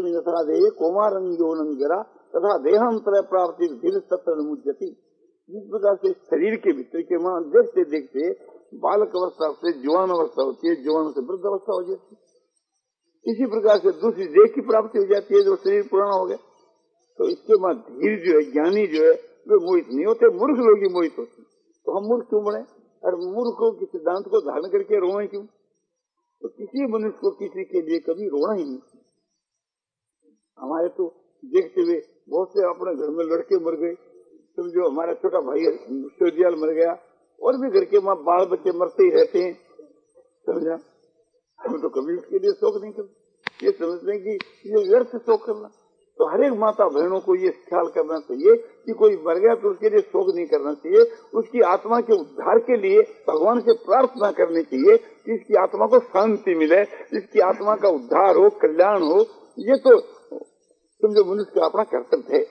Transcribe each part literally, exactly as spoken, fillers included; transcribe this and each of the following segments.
यथा देह कोमारंग्योनं जरा तथा देहांतर प्राप्ति धीर सत्र मुज्यति। जिस प्रकार से शरीर के भीतर के मां देखते देखते बालक अवस्था से जवान अवस्था होती है, जवान से वृद्ध अवस्था हो जाती है, इसी प्रकार से दूसरी देह की प्राप्ति हो जाती है जो शरीर पुराना हो गया। तो इसके बाद धीर जो है, ज्ञानी जो है, वे मोहित नहीं होते, मूर्ख लोग ही मोहित होते। तो हम मूर्ख क्यों बने? और मूर्खों के सिद्धांत को धारण करके रोए क्यों? तो किसी मनुष्य को किसी के लिए कभी रोना ही नहीं। हमारे तो देखते हुए बहुत से अपने घर में लड़के मर गए, समझो हमारा छोटा भाई विश्वविद्यालय मर गया, और भी घर के माँ बाल बच्चे मरते ही रहते हैं, समझा। हम तो कभी उसके लिए शोक नहीं करते, ये समझते हैं कि ये व्यर्थ शोक करना। तो हर एक माता बहनों को ये ख्याल करना चाहिए कि कोई मर गया तो उसके लिए शोक नहीं करना चाहिए, उसकी आत्मा के उद्धार के लिए भगवान से प्रार्थना करनी चाहिए कि इसकी आत्मा को शांति मिले, इसकी आत्मा का उद्धार हो, कल्याण हो। ये तो समझो मनुष्य का अपना कर्तव्य है।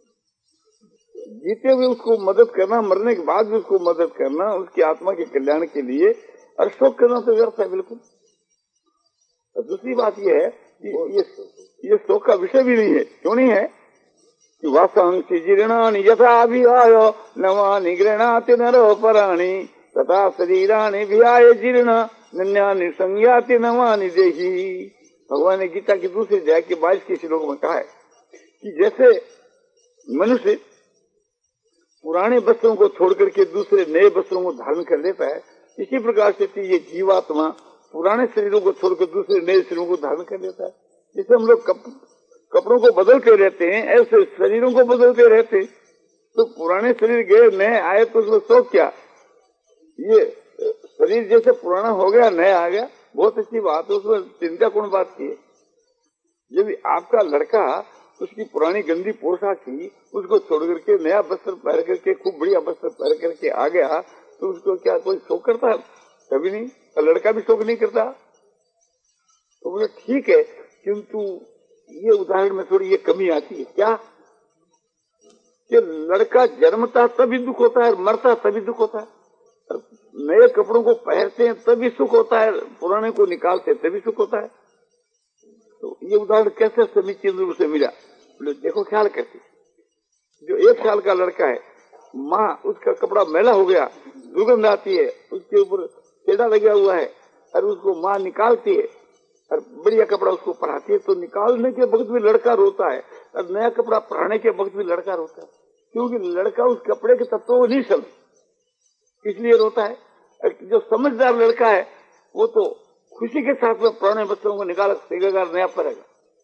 जीते हुए उसको मदद करना, मरने के बाद भी उसको मदद करना, उसकी आत्मा के कल्याण के लिए, और शोक करना तो व्यर्थ है बिल्कुल। और दूसरी बात यह है कि ये ये शोक का विषय भी नहीं है। क्यों नहीं है? कि वासांसि जीर्णानि यथा विहाय नवानि गृह्णाति नरो पराणि तथा शरीराणि विहाय जीर्ण नन्यानि संज्ञाति नवानि देहि। भगवान ने गीता की दूसरी अध्याय के बाईस के श्लोक में कहा है कि जैसे मनुष्य पुराने वस्त्रों को छोड़ करके दूसरे नए वस्त्रों को धारण कर लेता है, इसी प्रकार से ये जीवात्मा पुराने शरीरों को छोड़कर दूसरे नए शरीरों को धारण कर लेता है। जैसे हम लोग कप, कपड़ों को बदलते रहते हैं, ऐसे शरीरों को बदलते रहते। तो पुराने शरीर गए, नए आए, तो उसमें शोक क्या? ये शरीर जैसे पुराना हो गया, नया आ गया, बहुत अच्छी बात है, उसमें चिंता कौन बात की है? जब आपका लड़का उसकी पुरानी गंदी पोशाक थी, उसको छोड़ करके नया वस्त्र पहन करके, खूब बढ़िया वस्त्र पहन करके आ गया, तो उसको क्या कोई शोक करता है? कभी नहीं। लड़का भी शोक नहीं करता। तो बोले ठीक है, किंतु ये उदाहरण में थोड़ी ये कमी आती है। क्या? कि लड़का जन्मता तभी दुख होता है, मरता तभी दुख होता है। नए कपड़ों को पहनते हैं तभी सुख होता है, पुराने को निकालते तभी सुख होता है। तो ये उदाहरण कैसे समीचीन रूप से मिला? देखो ख्याल करके, जो एक साल का लड़का है, माँ उसका कपड़ा मैला हो गया, दुर्गंध आती है, उसके ऊपर टेढ़ा लगा हुआ है, और उसको माँ निकालती है और बढ़िया कपड़ा उसको पहनाती है। तो निकालने के वक्त भी लड़का रोता है, और नया कपड़ा पहनाने के वक्त भी लड़का रोता है, क्योंकि लड़का उस कपड़े के तत्वों को नहीं समझ, इसलिए रोता है। जो समझदार लड़का है वो तो खुशी के साथ में पुराने वस्त्रों को निकाल सकेगा, नया पड़ेगा।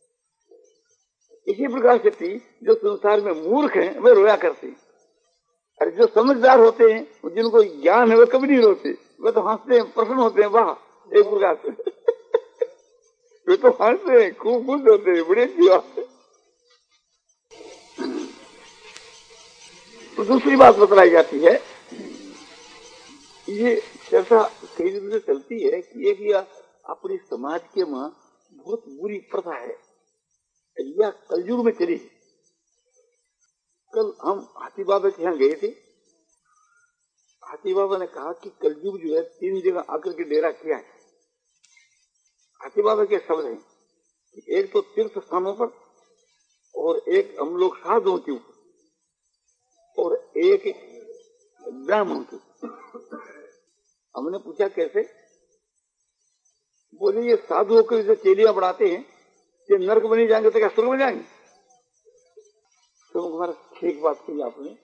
इसी प्रकार से थी जो संसार में मूर्ख हैं वे रोया करते हैं, और जो समझदार होते हैं, जिनको ज्ञान है, वे कभी नहीं रोते, वे तो हंसते हैं, प्रसन्न होते हैं। वाह, एक प्रकार से वे तो हंसते हैं, खूब खुश होते हैं, बड़ी अच्छी बात है। तो दूसरी बात बतलाई जाती है, ये चर्चा कई दिन से चलती है कि एक या अपनी समाज के मां बहुत बुरी प्रथा है, या कलयुग में चली। कल हम हाथी बाबा के यहाँ गए थे। हाथी बाबा ने कहा कि कलयुग जो है तीन जगह आकर के डेरा किया है। हाथी बाबा के शब्द हैं कि एक तो तीर्थ स्थानों पर, और एक हम लोग साधुओं के ऊपर, और एक ब्राह्मणों के ऊपर। हमने पूछा कैसे? बोले ये साधुओं के जो चेलियां बढ़ाते हैं, ये नरक में नहीं जाएंगे तो क्या स्वर्ग में जाएंगे? तो हमारा ठीक बात की आपने।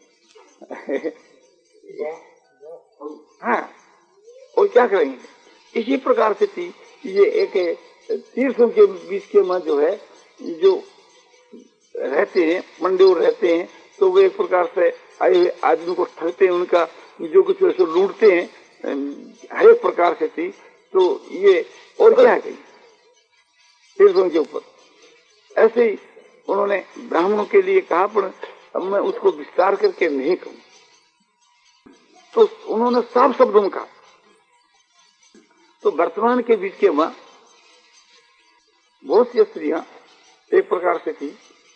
हाँ, और क्या करेंगे? इसी प्रकार से थी ये एक तीर्थों के बीच के मां जो है, जो रहते हैं, मंडोर रहते हैं, तो वे एक प्रकार से आए हुए आदमी को ठगते हैं, उनका जो कुछ वैसे लूटते हैं, हर एक प्रकार से थी। तो ये और क्या है तीर्थों के ऊपर। ऐसे ही उन्होंने ब्राह्मणों के लिए कहा, पर अब मैं उसको विस्तार करके नहीं कहूं। तो उन्होंने साफ शब्दों में कहा। तो वर्तमान के बीच के मां बहुत सी स्त्रियां एक प्रकार से थी,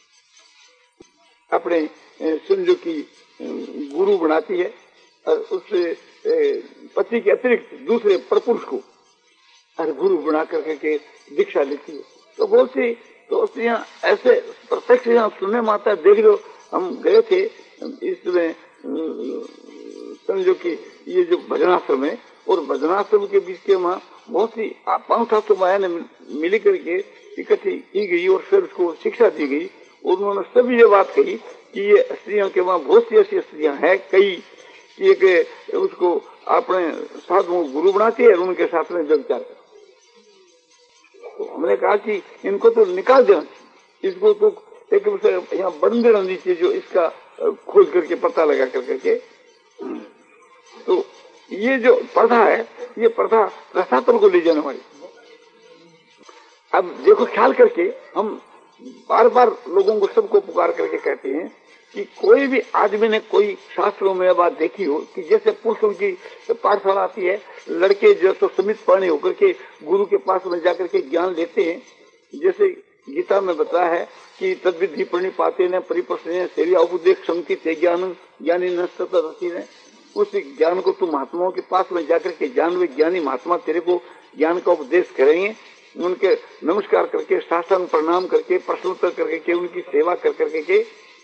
अपने समझो की गुरु बनाती है, और उससे पति के अतिरिक्त दूसरे परपुरुष को और गुरु बना करके दीक्षा लेती है। तो बहुत सी तो स्त्रियां ऐसे प्रत्यक्ष यहाँ सुनने में आता है। देख लो, हम गए थे इसमें, समझो कि ये जो भजनाश्रम है और भजनाश्रम के बीच के वहाँ बहुत सी पांच सात सौ माया ने मिली करके इकट्ठी की गई और फिर उसको शिक्षा दी गई। उन्होंने सभी ये बात कही कि ये स्त्रियों के वहाँ बहुत सी ऐसी स्त्रियां हैं कई कि एक उसको अपने साधु गुरु बनाती है और उनके साथ में व्यभिचार करती। तो हमने कहा कि इनको तो निकाल देना, इसको तो एक यहाँ बंद देना नीचे, जो इसका खोज करके पता लगा कर करके। तो ये जो प्रथा है, ये प्रथा रसातल को ले जाने वाली। अब देखो, ख्याल करके हम बार बार लोगों को सबको पुकार करके कहते हैं कि कोई भी आदमी ने कोई शास्त्रों में बात देखी हो कि जैसे पुरुषों की पाठशाला आती है, लड़के जो तो समित पाणी होकर के गुरु के पास में जाकर के ज्ञान लेते हैं। जैसे गीता में बताया है कि तद्विधि प्रणिपाते न परिप्रश्न सेरिया उपदेश क्षमति ते ज्ञान ज्ञानी न सतरसी ने। उस ज्ञान को तुम महात्माओं के पास में जाकर के जान, वे ज्ञानी महात्मा तेरे को ज्ञान का उपदेश करेंगे। उनके नमस्कार करके, शासन प्रणाम करके, प्रश्नोत्तर करके, उनकी सेवा कर करके के।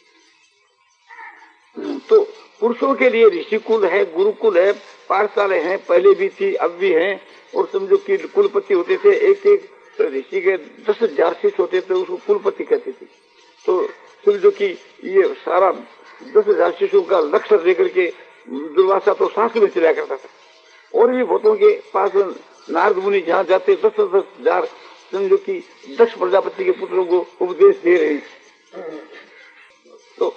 तो पुरुषों के लिए ऋषिकुल है, गुरुकुल है, पाठशाले हैं, पहले भी थी अब भी हैं। और समझो कि कुलपति होते थे, एक एक ऋषि के दस हजार शिष्य होते थे, उसको कुलपति कहते थे। तो समझो कि ये सारा दस हजार शिष्यों का लक्ष्य लेकर के दुर्वासा तो सांस में चला करता था। और भी भूतों के पास नारद मुनि जहाँ जाते दस दस हजार समझो कि दक्ष प्रजापति के पुत्रों को उपदेश दे रहे हैं। तो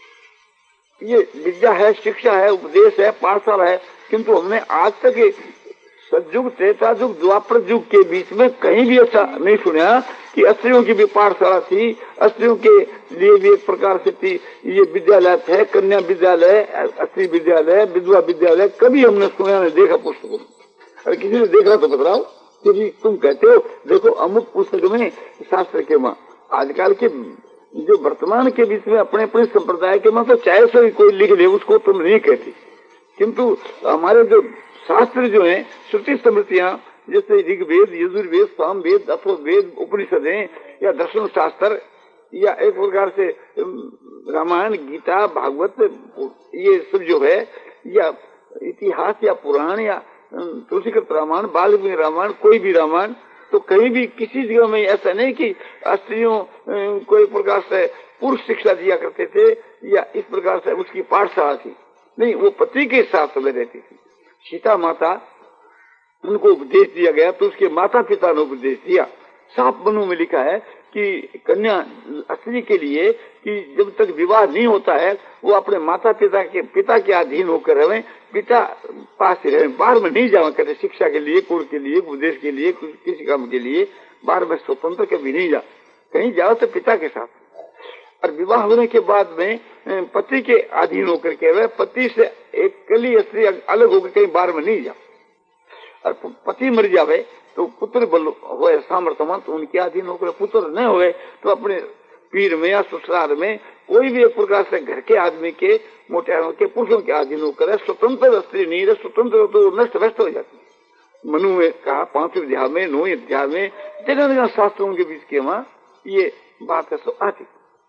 ये विद्या है, शिक्षा है, उपदेश है, पाठशाला है। किंतु हमने आज तक सतयुग, त्रेता युग, द्वापर युग के बीच में कहीं भी ऐसा नहीं सुना कि स्त्रियों की भी पाठशाला थी, स्त्रियों के लिए भी एक प्रकार से थी। ये विद्यालय थे, कन्या विद्यालय, स्त्री विद्यालय, विधवा विद्यालय, कभी हमने सुना नहीं, देखा पुस्तकों में। अरे किसी ने देखा तो बताओ कि तुम कहते हो देखो अमुक पुस्तक में शास्त्र के माँ। आजकल के जो वर्तमान के बीच में अपने अपने संप्रदाय के माँ तो चाहे से कोई लिख ले, उसको तुम नहीं कहती। किंतु हमारे जो शास्त्र जो है, श्रुति स्मृतियां, जैसे ऋग्वेद, यजुर्वेद, सामवेद, अथर्ववेद, उपनिषदें या दर्शन शास्त्र या एक प्रकार से रामायण, गीता, भागवत, ये सब जो है, या इतिहास या पुराण या तुलसीकृत रामायण, वाल्मीकि रामायण, कोई भी रामायण, तो कहीं भी किसी जगह में ऐसा नहीं कि स्त्रियों कोई प्रकार से पुरुष शिक्षा दिया करते थे या इस प्रकार से उसकी पाठशाला थी। नहीं, वो पति के साथ में रहती थी। सीता माता, उनको उपदेश दिया गया तो उसके माता पिता ने उपदेश दिया। साफ मनु में लिखा है कि कन्या स्त्री के लिए कि जब तक विवाह नहीं होता है वो अपने माता पिता के पिता के अधीन होकर रहे, पिता पास रहे, बाहर में नहीं जावा करते। शिक्षा के लिए, कुल के लिए, उपदेश के लिए, किसी काम के लिए बाहर में स्वतंत्र कभी नहीं जा, कहीं जाओ तो पिता के साथ। और विवाह होने के बाद में पति के अधीन होकर के रहे, पति से एक कली स्त्री अलग होकर कहीं बाहर में नहीं जा। और पति मर जावे तो पुत्र बल हो सामर्थ्यवान तो उनके अधीन होकर, पुत्र न हुए तो अपने पीर में या ससुराल में कोई भी एक प्रकार से घर के आदमी के, मोटे के, पुरुषों के अधीन होकर स्वतंत्र स्त्री नहीं रहे, स्वतंत्र तो नष्ट व्यस्त हो जाती। मनु में कहा पांचवें अध्याय में, नौवें अध्याय में, जगह जगह शास्त्रों के बीच के वहां ये बात है सो आती।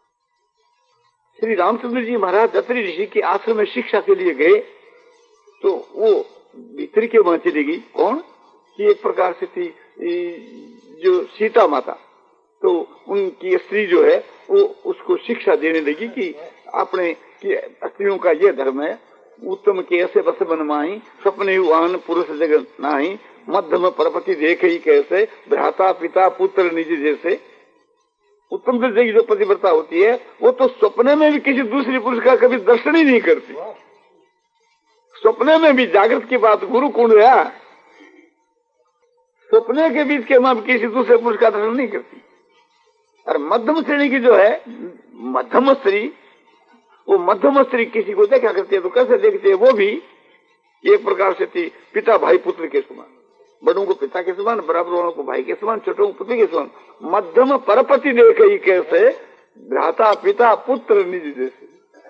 श्री रामचंद्र जी महाराज अत्रि ऋषि के आश्रम में शिक्षा के लिए गए तो वो भीतर के वहां चली गई। कौन कि एक प्रकार से थी जो सीता माता, तो उनकी स्त्री जो है वो उसको शिक्षा देने लगी कि आपने कि स्त्रियों का ये धर्म है, उत्तम के ऐसे बस बनमाई, सपने वाहन पुरुष जगत नाही, मध्यम परपति देख ही कैसे, भ्राता पिता पुत्र निज जैसे। उत्तम दर्जे की जो पतिव्रता होती है वो तो सपने में भी किसी दूसरे पुरुष का कभी दर्शन ही नहीं करती। सपने में भी जागृत की बात गुरु कुंड है, सपने के बीच के मां किसी दूसरे पुरुष का दर्शन नहीं करती। और मध्यम श्रेणी की जो है मध्यम स्त्री, वो मध्यम स्त्री किसी को देखा करती है तो कैसे देखते है, वो भी एक प्रकार से थी पिता भाई पुत्र के समान, बड़ों को पिता के समान, बराबर वालों को भाई के समान, छोटों को पुत्र के समान। मध्यम परपति देखे ही कैसे, भ्राता पिता पुत्र निज जैसे।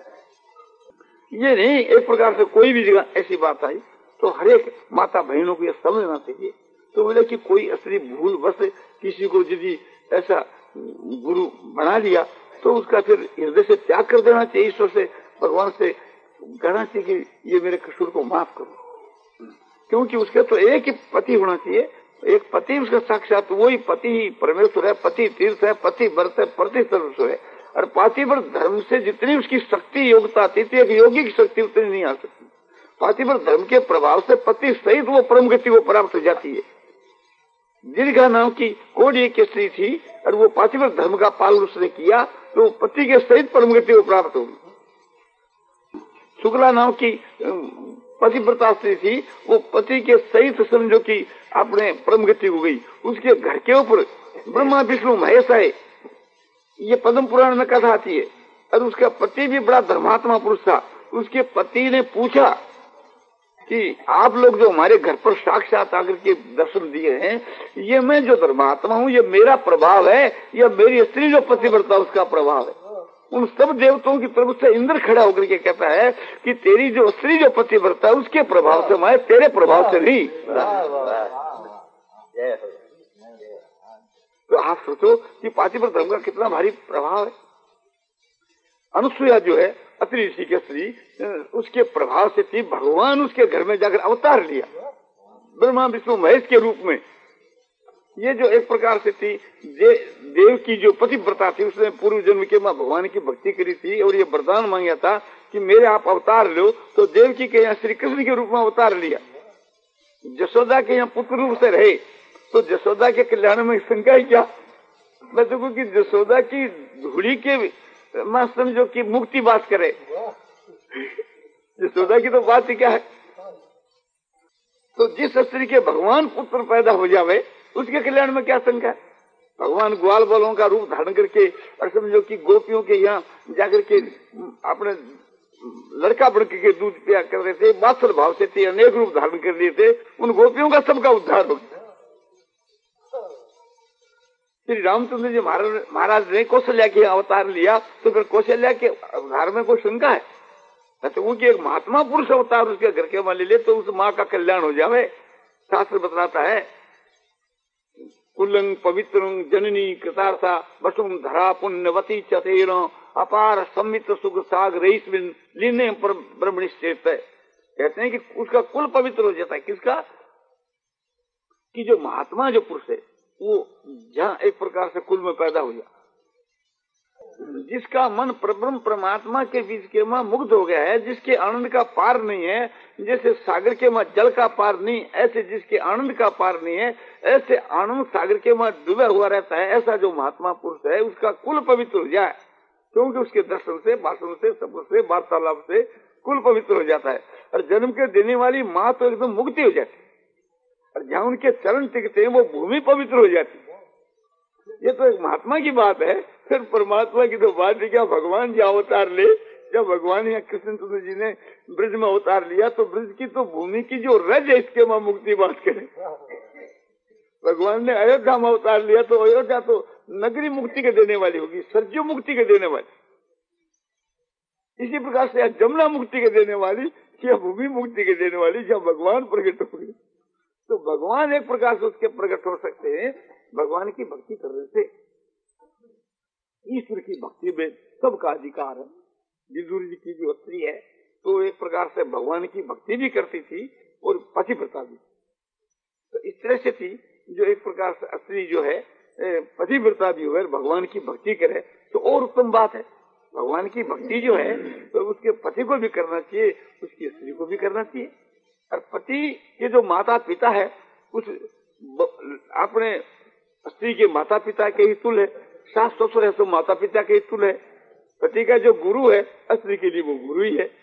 ये नहीं एक प्रकार से कोई भी जगह ऐसी बात आई तो हर एक माता बहनों को यह समझना चाहिए। तो बोले कि कोई स्त्री भूल बस किसी को यदि ऐसा गुरु बना लिया तो उसका फिर हृदय से त्याग कर देना चाहिए, ईश्वर से, भगवान से कहना चाहिए कि ये मेरे कसूर को माफ करो, क्योंकि उसके तो एक ही पति होना चाहिए, एक पति उसका साक्षात वही पति ही परमेश्वर है, पति तीर्थ है, पति व्रत है, पति सर्वस्व है। और पातिव्रत धर्म से जितनी उसकी शक्ति योग्यता आती थी, एक योगी की शक्ति उतनी नहीं आ सकती। पातिव्रत धर्म के प्रभाव से पति सहित वो परम गति को प्राप्त हो जाती है। दीर्घा नाम की कोड़ी की स्त्री थी और वो पातिव्रत धर्म का पालन उसने किया तो पति के सहित परम गति को प्राप्त होगी। शुक्ला नाम की पतिव्रता स्त्री थी, वो पति के सहित समझो कि अपने परम गति हो गई। उसके घर के ऊपर ब्रह्मा विष्णु महेश आए, ये पद्म पुराण में कथा आती है। और उसका पति भी बड़ा धर्मात्मा पुरुष था। उसके पति ने पूछा कि आप लोग जो हमारे घर पर साक्षात आकर के दर्शन दिए हैं, ये मैं जो धर्मात्मा हूँ, ये मेरा प्रभाव है या मेरी स्त्री जो पतिव्रता उसका प्रभाव है? उन सब देवताओं की तरफ से इंद्र खड़ा होकर के कहता है कि तेरी जो स्त्री जो पतिव्रता है उसके प्रभाव से, मैं तेरे प्रभाव से नहीं। तो आप सोचो कि पातिव्रत धर्म का कितना भारी प्रभाव है। अनुसुईया जो है अत्रि ऋषि के स्त्री, उसके प्रभाव से थी, भगवान उसके घर में जाकर अवतार लिया ब्रह्मा विष्णु महेश के रूप में। ये जो एक प्रकार से थी दे, देव की जो पतिव्रता थी, उसने पूर्व जन्म के मां भगवान की भक्ति करी थी और ये वरदान मांगा था कि मेरे आप अवतार लो। तो देव की के यहाँ श्री कृष्ण के रूप में अवतार लिया। जसोदा के यहाँ पुत्र रूप से रहे तो जसोदा के कल्याण में शंका ही क्या। मैं देखो कि जसोदा की धूड़ी के मां समझो कि मुक्ति बात करे, जसोदा की तो बात ही क्या है। तो जिस स्त्री के भगवान पुत्र पैदा हो जावे उसके कल्याण में क्या शंका है। भगवान ग्वाल बालों का रूप धारण करके और समझो कि गोपियों के यहाँ जाकर के अपने लड़का बन के दूध पिया कर रहे थे, बात्सल भाव से थे, अनेक रूप धारण कर लिए थे, उन गोपियों का सबका उद्धार हो गया। श्री रामचंद्र जी महाराज महाराज ने कौशल्या के अवतार लिया तो फिर कौशल्या के अवतार में कोई शंका है? तो उनकी एक महात्मा पुरुष अवतार उसके घर के मान ले तो उस माँ का कल्याण हो जावे। शास्त्र बतलाता है कुलंग पवित्रं जननी कृतार्था वसुम धरा पुण्यवती चतेर अपार सम्मित सुख सागर लीने पर ब्रह्मनिश्चेत। कहते हैं कि उसका कुल पवित्र हो जाता है। किसका? कि जो महात्मा जो पुरुष है वो जहाँ एक प्रकार से कुल में पैदा हो जाए, जिसका मन परब्रह्म परमात्मा के बीच के मां मुग्ध हो गया है, जिसके आनंद का पार नहीं है, जैसे सागर के मां जल का पार नहीं, ऐसे जिसके आनंद का पार नहीं है, ऐसे आनंद सागर के मां डूबा हुआ रहता है, ऐसा जो महात्मा पुरुष है उसका कुल पवित्र हो जाए। क्योंकि उसके दर्शन से, भाषण से, शब्द से, वार्तालाप से कुल पवित्र हो जाता है। और जन्म के देने वाली माँ तो एकदम मुक्ति हो जाती है, और जहाँ उनके चरण टिकते हैं वो भूमि पवित्र हो जाती है। ये तो एक महात्मा की बात है। फिर परमात्मा की तो बात है क्या। भगवान जी अवतार ले, जब भगवान यहाँ कृष्ण चंद्र जी ने ब्रज में अवतार लिया तो ब्रज की तो भूमि की जो रज है इसके मां मुक्ति बात करें। भगवान ने अयोध्या में अवतार लिया तो अयोध्या तो नगरी मुक्ति के देने वाली होगी, सरजू मुक्ति के देने वाली। इसी प्रकार से जमुना मुक्ति के देने वाली या भूमि मुक्ति के देने वाली, जब भगवान प्रकट हो गए तो भगवान एक प्रकार से उसके प्रकट हो सकते हैं भगवान की भक्ति करने से। ईश्वर की भक्ति में सबका अधिकार है। विदुर जी की जो स्त्री है तो एक प्रकार से भगवान की भक्ति भी करती थी और पतिव्रता भी। तो इस तरह से थी जो एक प्रकार से स्त्री जो है पतिव्रता भी हुए, भगवान की भक्ति करे तो और उत्तम बात है। भगवान की भक्ति जो है तो उसके पति को भी करना चाहिए, उसकी स्त्री को भी करना चाहिए। और पति के जो माता पिता है उस अपने स्त्री के माता पिता के ही तुल्य है। सास ससुर है तो माता पिता के ही तुल्य है। पति का जो गुरु है स्त्री के लिए वो गुरु ही है।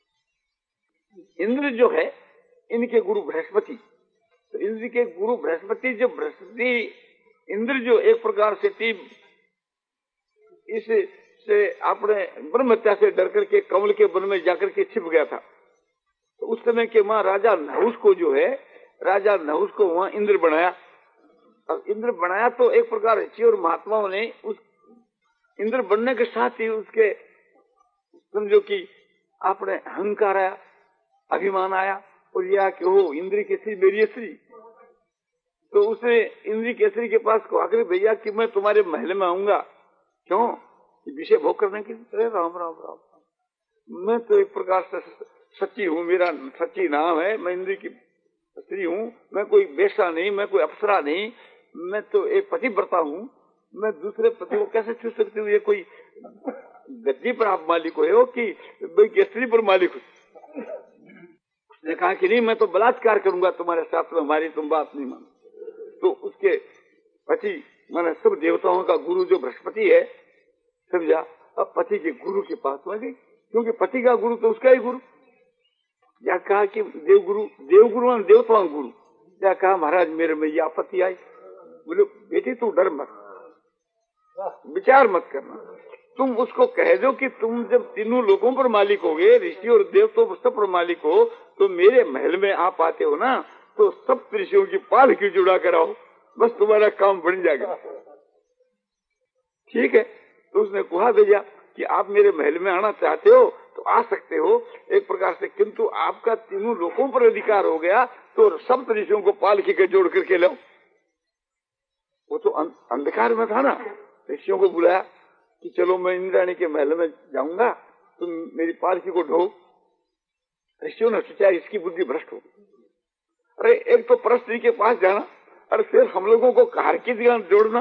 इंद्र जो है इनके गुरु बृहस्पति, तो इंद्र के गुरु बृहस्पति, जो बृहस्पति इंद्र जो एक प्रकार से थी इस से अपने ब्रह्म हत्या से डर करके कमल के वन में जाकर के छिप गया था। तो उस समय के मां राजा नहुस को जो है राजा नहुस को वहां इंद्र बनाया। अब इंद्र बनाया तो एक प्रकार ऋषि और महात्माओं ने उस इंद्र बनने के साथ ही उसके समझो कि अपने अहंकार आया, अभिमान आया और यह कि हो इंद्र की स्त्री मेरी स्त्री, तो उसने इंद्री केसरी के पास को आकर भैया कि मैं तुम्हारे महल में आऊंगा, क्यों? विषय भोग करने के लिए। राम राम राम, मैं तो एक प्रकार से सच्ची हूँ, मेरा सच्ची नाम है, मैं इंद्री की स्त्री हूँ, मैं कोई बेशा नहीं, मैं कोई अप्सरा नहीं, मैं तो एक पतिव्रता हूँ, मैं दूसरे पति को कैसे छू सकती हूँ? ये कोई गद्दी पर आप मालिक हो कि भाई स्त्री पर मालिक हो? उसने कहा कि नहीं, मैं तो बलात्कार करूंगा तुम्हारे साथ में, हमारी तुम बात नहीं मान। तो उसके पति माने सब देवताओं का गुरु जो बृहस्पति है, समझा, अब पति के गुरु के पास में गई, क्योंकि पति का गुरु तो उसका ही गुरु। या कहा कि देवगुरु, देवगुरु देवताओं गुरु। या कहा महाराज मेरे में ये आपत्ति आई। बोले बेटी तू डर मत, विचार मत करना, तुम उसको कह दो कि तुम जब तीनों लोगों पर मालिक होगे, ऋषि और देवताओं सब पर मालिक हो, तो मेरे महल में आप आते हो ना, तो सब ऋषियों की पाल क्यों जुड़ा कराओ, बस तुम्हारा काम बन जाएगा। ठीक है, तो उसने कहा भेजा कि आप मेरे महल में आना चाहते हो तो आ सकते हो एक प्रकार से, किंतु आपका तीनों लोगों पर अधिकार हो गया तो सब ऋषियों को पालकी के जोड़ करके लो। वो तो अंधकार में था ना, ऋषियों को बुलाया कि चलो मैं इंद्राणी के महल में जाऊंगा, तुम मेरी पालकी को ढो। ऋषियों ने सोचा इसकी बुद्धि भ्रष्ट हो। अरे एक तो परस्त्री के पास जाना, और फिर हम लोगों को कार की जगह जोड़ना।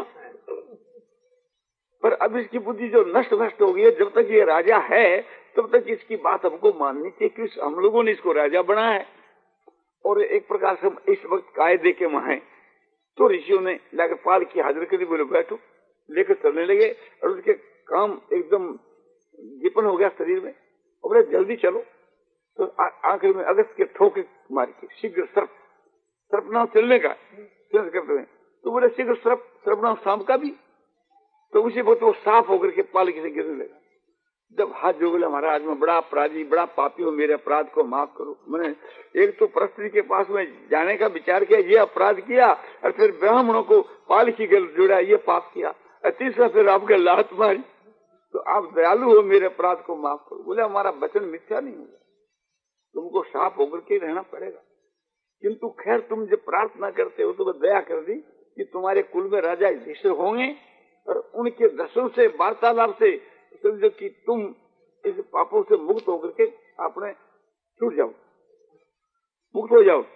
पर अब इसकी बुद्धि जो नष्ट नष्ट हो गई है, जब तक ये राजा है तब तक इसकी बात हमको माननी चाहिए कि हम लोगों ने इसको राजा बनाया है, और एक प्रकार से हम इस वक्त कायदे के वहां। तो ऋषियों ने लाकर पाल की हाजिर कर दी, बोले बैठो, लेकर चलने लगे, और उसके काम एकदम जीपन हो गया शरीर में, और बोले जल्दी चलो। तो आखिर में अगस्त के ठोके मार के शीघ्र सर्प, सर्पनाम चलने का करते हैं, तो बोले शीघ्र सर्प, सर्पनाम शाम का भी। तो उसी वक्त वो साफ होकर के पालकी से गिरने लगा। जब हाथ जो बोले महाराज मैं बड़ा अपराधी, बड़ा पापी हूँ, मेरे अपराध को माफ करो। मैंने एक तो परस्त्री के पास में जाने का विचार किया, ये अपराध किया, और फिर ब्राह्मणों को पालकी के जोड़ा, ये पाप किया, और तीसरा फिर आपके लात मारी, तो आप दयालु हो, मेरे अपराध को माफ करो। बोले हमारा वचन मिथ्या नहीं होगा, तुमको साफ होकर के रहना पड़ेगा, किंतु खैर तुम जब प्रार्थना करते हो तो दया कर दी कि तुम्हारे कुल में राजा युधिष्ठिर होंगे, और उनके दर्शन से वार्तालाप से समझो कि तुम इस पापों से मुक्त होकर के अपने छूट जाओ, मुक्त हो जाओ।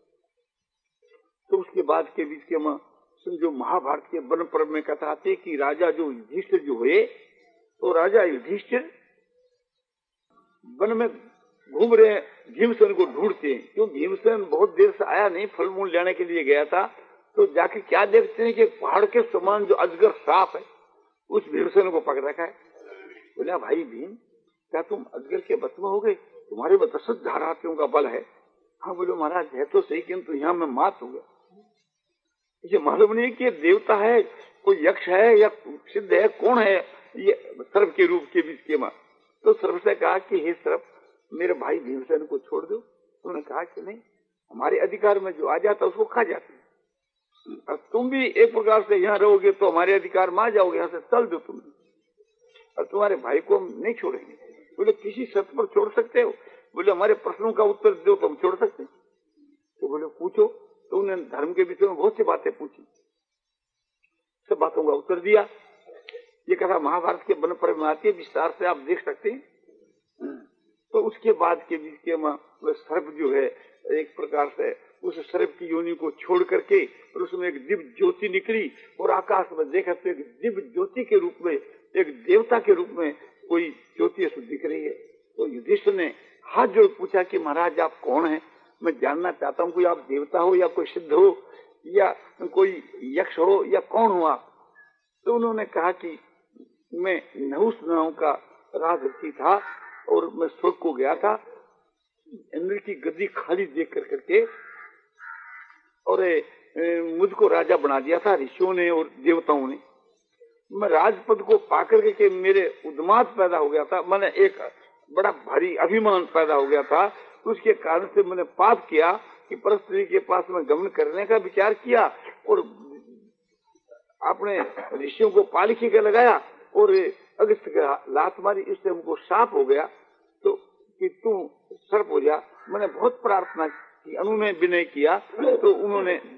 तो उसके बाद के बीच के मां समझो महाभारत के वन पर्व में कथा आती है कि राजा जो युधिष्ठिर जो हुए, तो राजा युधिष्ठिर वन में घूम रहे हैं, भीमसेन को ढूंढते हैं, क्यों भीमसेन बहुत देर से आया नहीं, फल मूल लेने के लिए गया था। तो जाके क्या देखते हैं कि पहाड़ के समान जो अजगर सांप है, उस भीमसेन को पकड़ रखा है। बोला भाई भीम, क्या तुम अजगर के बस में हो गए? तुम्हारे में दस हजार हाथियों का बल है। हाँ बोलो महाराज है तो सही, किंतु यहाँ मैं मात हो गया। ये मालूम नहीं कि देवता है, कोई यक्ष है या सिद्ध है, कौन है ये सर्प के रूप के बीच के मां। तो सर्प से कहा कि हे सर्प, मेरे भाई भीमसेन को छोड़ दो। उन्होंने कहा कि नहीं, हमारे अधिकार में जो आ जाता उसको खा जाते, और तुम भी एक प्रकार से यहाँ रहोगे तो हमारे अधिकार में आ जाओगे, यहाँ से चल दो तुम, और तुम्हारे भाई को हम नहीं छोड़ेंगे। बोले किसी शर्त पर छोड़ सकते हो? बोले हमारे प्रश्नों का उत्तर दो तो हम छोड़ सकते। तो बोले पूछो। तो उन्होंने धर्म के विषय में बहुत सी बातें पूछी, सब बातों का उत्तर दिया। ये कथा महाभारत के वन पर्व में आती है, विस्तार से आप देख सकते हैं। तो उसके बाद के बीच के सर्प जो है एक प्रकार से उस सर्प की योनि को छोड़ करके, और उसमें एक दिव्य ज्योति निकली, और आकाश में देखा तो एक दिव्य ज्योति के रूप में, एक देवता के रूप में कोई ज्योति ऐसी दिख रही है। तो युधिष्ठिर ने हाथ जोड़ पूछा कि महाराज आप कौन हैं, मैं जानना चाहता हूँ, कोई आप देवता हो या कोई सिद्ध हो या कोई यक्ष हो या कौन हो आप? तो उन्होंने कहा कि मैं नहुस नाम का राजऋषि था, और मैं स्वर्ग को गया था, इंद्र की गद्दी खाली देख कर करके, और मुझको राजा बना दिया था ऋषियों ने और देवताओं ने। मैं राजपद को पाकर के मेरे उन्माद पैदा हो गया था, मैंने एक बड़ा भारी अभिमान पैदा हो गया था। उसके कारण से मैंने पाप किया कि परस्त्री के पास में गमन करने का विचार किया, और अपने ऋषियों को पालकी के लगाया, और अगस्त का लात मारी, इससे हमको साफ हो गया। तो कि तू सर्प हो जा। मैंने बहुत प्रार्थना की, उन्होंने विनय किया, तो उन्होंने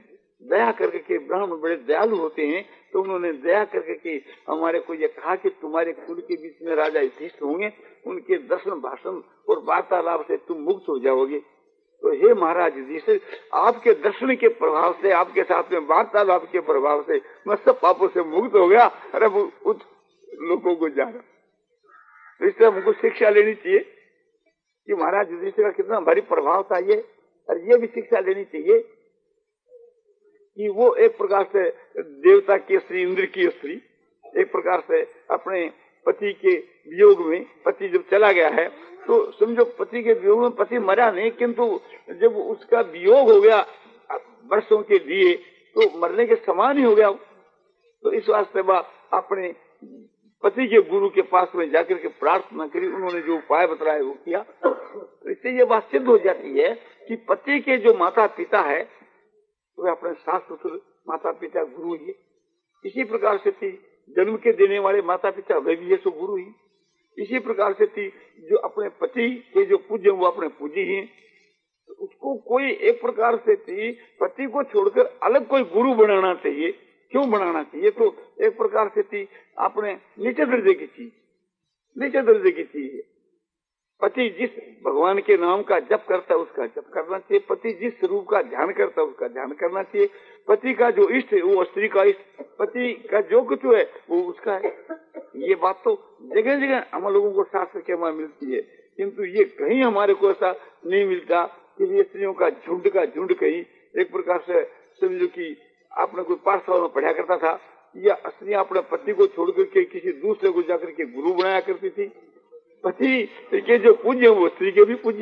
दया करके के ब्राह्मण बड़े दयालु होते हैं, तो उन्होंने दया करके के हमारे को ये कहा कि तुम्हारे कुल के बीच में राजा युधिष्ठिर होंगे, उनके दर्शन भाषण और वार्तालाप से तुम मुक्त हो जाओगे। तो हे महाराज युधिष्ठिर, आपके दर्शन के प्रभाव से, आपके साथ में वार्तालाप के प्रभाव से मैं सब पापों से मुक्त हो गया। अरे वो उस लोगों को जा रहा, तो इससे हमको शिक्षा लेनी चाहिए कि महाराज युधिष्ठिर का कितना भारी प्रभाव था ये। और ये भी शिक्षा लेनी चाहिए कि वो एक प्रकार से देवता की स्त्री, इंद्र की स्त्री, एक प्रकार से अपने पति के वियोग में, पति जब चला गया है तो समझो पति के वियोग में पति मरा नहीं, किंतु जब उसका वियोग हो गया वर्षों के लिए तो मरने के समान ही हो गया। तो इस वास्ते वह अपने पति के गुरु के पास में जाकर के प्रार्थना करी, उन्होंने जो उपाय बताया वो किया। तो इससे ये बात सिद्ध हो जाती है कि पति के जो माता पिता है वे अपने सास ससुर, माता पिता गुरु ही। इसी प्रकार से थी जन्म के देने वाले माता पिता, वे भी ये सो गुरु ही। इसी प्रकार से थी जो अपने पति के जो पूज्य वो अपने पूजी ही। तो उसको कोई एक प्रकार से थी पति को छोड़कर अलग कोई गुरु बनाना चाहिए। क्यों बनाना चाहिए? तो एक प्रकार से थी अपने नीचे दर्जे की चीज, नीचे दर्जे की चीज है। पति जिस भगवान के नाम का जप करता है उसका जप करना चाहिए, पति जिस स्वरूप का ध्यान करता है उसका ध्यान करना चाहिए, पति का जो इष्ट है वो स्त्री का इष्ट, पति का जो कुछ है वो उसका है। ये बात तो जगह जगह हम लोगों को शास्त्र के वहां मिलती है, किंतु ये कहीं हमारे को ऐसा नहीं मिलता कि ये स्त्रियों का झुंड का झुंड कहीं एक प्रकार से समझो कि आपने कोई पाठशाला में पढ़ा करता था, या स्त्रियां अपने पति को छोड़ करके किसी दूसरे को जाकर के गुरु बनाया करती थी। पति के जो पूज्य वो स्त्री के भी पूज्य।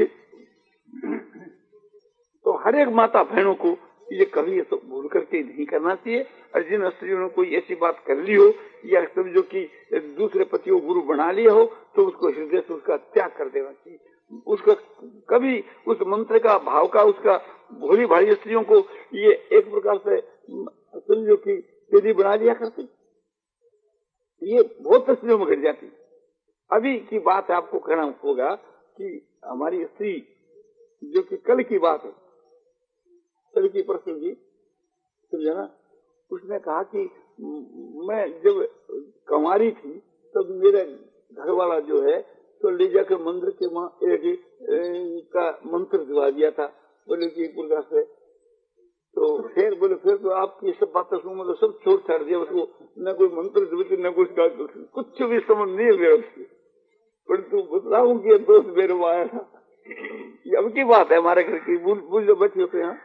तो हर एक माता बहनों को ये कभी तो भूल करके नहीं करना चाहिए। और जिन स्त्रियों ने कोई ऐसी बात कर ली हो या समझो कि दूसरे पति को गुरु बना लिया हो तो उसको हृदय से उसका त्याग कर देना चाहिए। उसका कभी उस मंत्र का भाव का उसका भोली भाली स्त्रियों को ये एक प्रकार से समझो कि यदि बना लिया करते, ये बहुत स्त्रियों में घट जाती। अभी की बात आपको कहना होगा कि हमारी स्त्री जो कि कल की बात है, कल की परसों की, समझे ना, उसने कहा कि मैं जब कुंवारी थी तब तो मेरा घर वाला जो है तो ले जाकर मंदिर के वहां एक, एक का मंत्र दिवा दिया था। बोले कि प्रकार से तो फिर बोले फिर तो आपकी सब बातें सुनो, मतलब सब छोड़ छाड़ दिया उसको, न कोई मंत्र दिवस न कुछ का कुछ भी समझ नहीं है मेरा, परंतु बतलाऊं कि दोस्त मेरे में आया था। ये अब की बात है हमारे घर की, बुझ जो बच्चे होते हैं।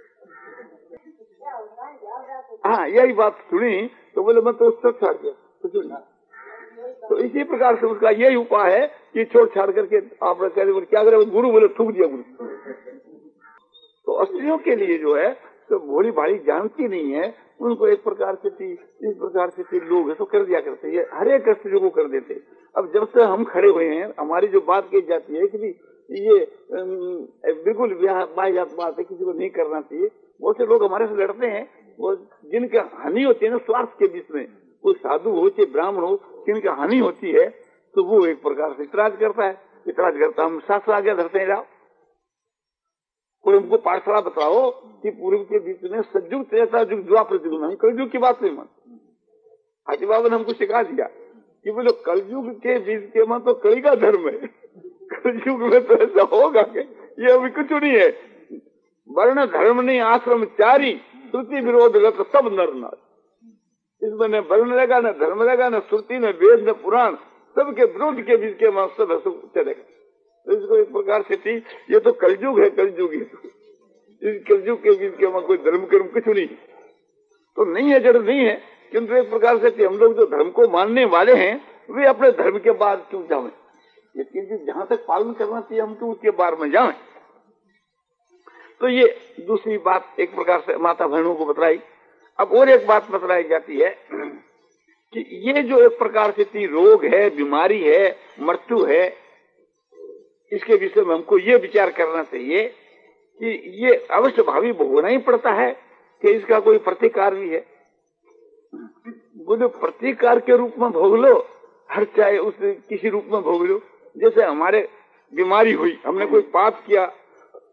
हाँ यही बात सुनी तो बोले मैं तो सब छाड़ दिया कुछ ना। तो इसी प्रकार से उसका यही उपाय है कि छोड़ छाड़ करके आप क्या करें, गुरु बोले थूक दिया गुरु। तो स्त्रियों के लिए जो है तो भोली भाली जानती नहीं है, उनको एक प्रकार से थी इस प्रकार से थी लोग है तो कर दिया करते हैं, हर एक स्त्रियों को कर देते। अब जब से हम खड़े हुए हैं हमारी जो बात कही जाती है कि ये बिल्कुल बात बात है, किसी को नहीं करना चाहिए। बहुत से लोग हमारे से लड़ते हैं, वो जिनका हानि होती है ना स्वार्थ के बीच में, कोई साधु हो चाहे ब्राह्मण हो, जिनका हानि होती है तो वो एक प्रकार से इतराज करता है, इतराज करता हम शास्त्र आगे धरते हैं। जाओ कोई हमको पाठशाला बताओ कि पूर्व के बीच में सतयुग त्रेता युग द्वापर युग, हम कलयुग की बात नहीं मान। हाजी बाबा ने हमको सिखा दिया कि बोलो कलयुग के बीच के मां तो कली का धर्म है, कलयुग में तो ऐसा होगा कि ये अभी कुछ नहीं है। वर्ण धर्म नहीं आश्रम चारी, श्रुति विरोध लग सब नर नार। इसमें न वर्ण रहेगा न धर्म रहेगा न श्रुति न वेद न पुराण, सबके विरोध के बीच के मां सब चलेगा। तो इसको एक प्रकार से थी ये तो कलयुग है, कलयुग है, इस कलयुग के बीच के मां कोई धर्म कर्म कुछ नहीं तो नहीं है, जड़ नहीं है। किंतु एक प्रकार से थी हम लोग जो धर्म को मानने वाले हैं वे अपने धर्म के बाद क्यों जाएं, लेकिन जहां तक पालन करना चाहिए हम क्यों उसके बारे में जाएं। तो ये दूसरी बात एक प्रकार से माता बहनों को बतलाई। अब और एक बात बतलाई जाती है कि ये जो एक प्रकार से थी रोग है, बीमारी है, मृत्यु है, इसके विषय में हमको ये विचार करना चाहिए कि ये अवश्य भावी भोगना ही पड़ता है कि इसका कोई प्रतिकार भी है। बोले प्रतिकार के रूप में भोग लो, हर चाहे उस किसी रूप में भोग लो। जैसे हमारे बीमारी हुई, हमने कोई पाप किया,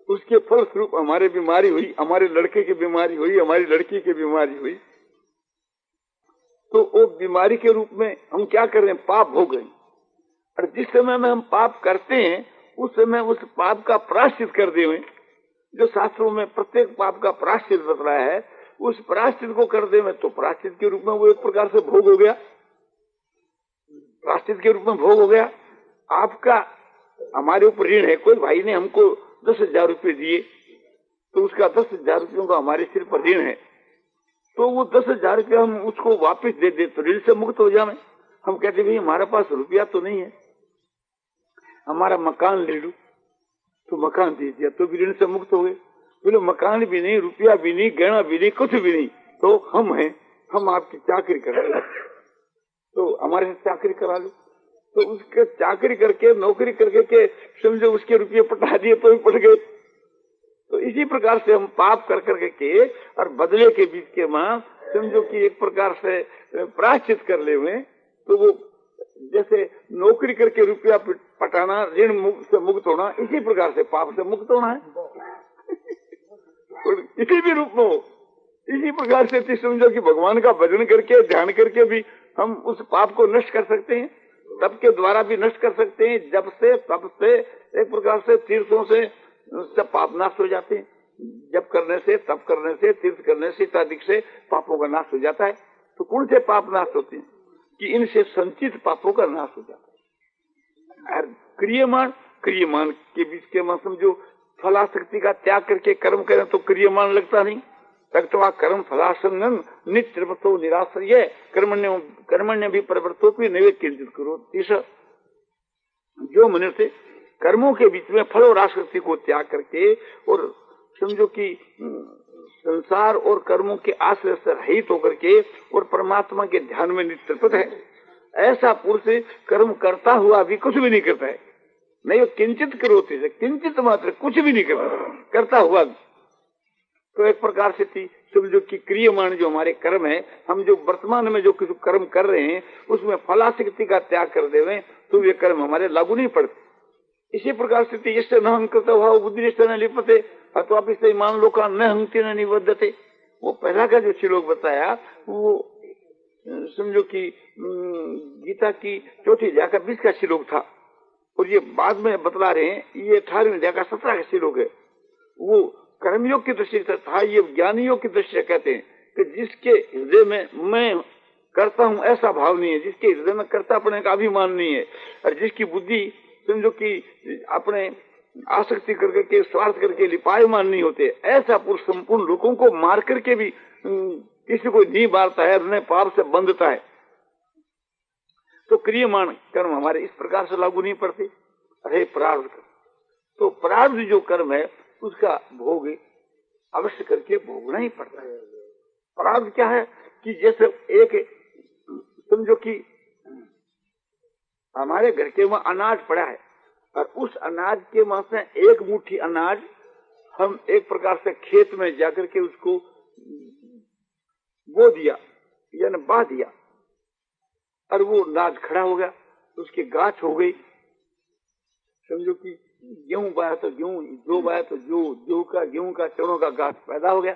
उसके फलस्वरूप हमारे बीमारी हुई, हमारे लड़के की बीमारी हुई, हमारी लड़की की बीमारी हुई, तो वो बीमारी के रूप में हम क्या कर रहे हैं, पाप भोग रहे हैं। और जिस समय में हम पाप करते हैं उस समय उस पाप का प्रायश्चित कर दे हुए, जो शास्त्रों में प्रत्येक पाप का प्रायश्चित बतलाया है, उस प्रायश्चित को कर दे में तो प्रायश्चित के रूप में वो एक प्रकार से भोग हो गया, प्रायश्चित के रूप में भोग हो गया। आपका हमारे ऊपर ऋण है, कोई भाई ने हमको दस हजार रुपये दिए तो उसका दस हजार रुपयों का हमारे सिर पर ऋण है, तो वो दस हजार रुपया हम उसको वापस दे दे तो ऋण से मुक्त हो जाए। हम कहते भाई हमारे पास रुपया तो नहीं है, हमारा मकान ले लो, तो मकान दे दिया तो भी ऋण से मुक्त हो गए। बोले मकान भी नहीं, रुपया भी नहीं, गहना भी नहीं, कुछ भी नहीं, तो हम हैं, हम आपकी चाकरी करा लो, तो हमारे से चाकरी करा लो। तो उसके चाकरी करके नौकरी करके के समझो उसके रुपये पटा दिए तो भी पट गए। तो इसी प्रकार से हम पाप कर करके के और बदले के बीच के मां समझो कि एक प्रकार से प्रायश्चित कर ले हुए, तो वो जैसे नौकरी करके रुपया पटाना, ऋण से मुक्त होना, इसी प्रकार से पाप से मुक्त होना है। इसी भी रूप में हो, इसी प्रकार से समझो कि भगवान का भजन करके ध्यान करके भी हम उस पाप को नष्ट कर सकते हैं, तप के द्वारा भी नष्ट कर सकते हैं। जब से तब से एक प्रकार से तीर्थों से सब पाप नाश हो जाते हैं, जब करने से, तप करने से, तीर्थ करने से इत्यादि से पापों का नाश हो जाता है। तो कौन से पाप नाश होते हैं कि इनसे संचित पापों का नाश हो जाता है। क्रियमान क्रियमान के बीच के में समझो फलाशक्ति का त्याग करके कर्म करें तो क्रियमान लगता नहीं। तक्त्वा कर्म फलासंगं नित्यवतो निराश्रय कर्मण्य कर्मण्य भी परिवर्तो भी नैवे किंचित करो। जो मनुष्य कर्मों के बीच में फल और आसक्ति को त्याग करके और समझो कि संसार और कर्मों के आश्रय से रहित होकर के और परमात्मा के ध्यान में नित्यप्रत है, ऐसा पुरुष कर्म करता हुआ भी कुछ भी नहीं करता है। नहीं वो किंचित करोति, किंचित मात्र कुछ भी नहीं करता, करता हुआ भी। तो एक प्रकार से थी समझो कि क्रियमान जो हमारे कर्म है, हम जो वर्तमान में जो कुछ कर्म कर रहे हैं उसमें फलाशक्ति का त्याग कर देवे तो ये कर्म हमारे लागू नहीं पड़ते। इसी प्रकार से इससे न हम करता हुआ बुद्धि न लिपते अथवा इससे मान लो का न हंगती न निबद्धते। वो पहला का जो श्लोक बताया वो समझो कि गीता की चौथी अध्याय का बीस का श्लोक था, और ये बाद में बतला रहे हैं ये अठारहवीं अध्याय का सत्रह का श्लोक है। वो कर्मयोग की दृष्टि से था, ये ज्ञानी योग की दृष्टि से कहते हैं कि जिसके हृदय में मैं करता हूँ ऐसा भाव नहीं है, जिसके हृदय में कर्ता अपने का अभिमान नहीं है, और जिसकी बुद्धि समझो कि अपने आसक्ति करके के स्वार्थ करके लिपायमान नहीं होते, ऐसा पुरुष संपूर्ण लोगों को मार करके भी किसी को नहीं मारता है, अपने पाप से बंधता है। तो क्रियमान कर्म हमारे इस प्रकार से लागू नहीं पड़ते। अरे प्रारब्ध कर्म, तो प्रारब्ध जो कर्म है उसका भोग अवश्य करके भोगना ही पड़ता है। प्रारब्ध क्या है कि जैसे एक समझो कि हमारे घर के वहां अनाज पड़ा है और उस अनाज के वहां से एक मुट्ठी अनाज हम एक प्रकार से खेत में जाकर के उसको बो दिया यानी बा दिया और वो अनाज खड़ा हो गया, उसकी गाछ हो गई। समझो कि गेहूं बाया तो गेहूं, जो बाया तो जो, जो का गेहूं का चनों का गाछ पैदा हो गया।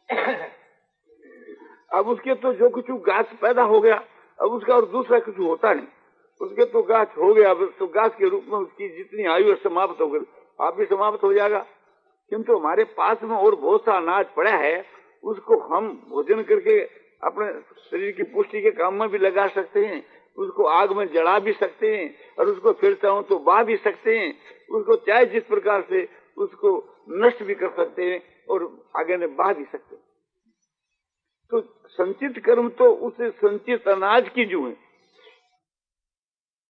अब उसके तो जो कुछ गाछ पैदा हो गया, अब उसका और दूसरा कुछ होता नहीं, उसके तो गाछ हो गया, अब तो गाछ के रूप में उसकी जितनी आयु समाप्त हो गई, आप भी समाप्त हो जाएगा। किंतु हमारे पास में और बहुत सा अनाज पड़ा है, उसको हम भोजन करके अपने शरीर की पुष्टि के काम में भी लगा सकते हैं, उसको आग में जला भी सकते हैं और उसको फिर चाहो तो बा भी सकते हैं, उसको चाहे जिस प्रकार से उसको नष्ट भी कर सकते हैं और आगे में बा भी सकते हैं। तो संचित कर्म तो उस संचित अनाज की जो है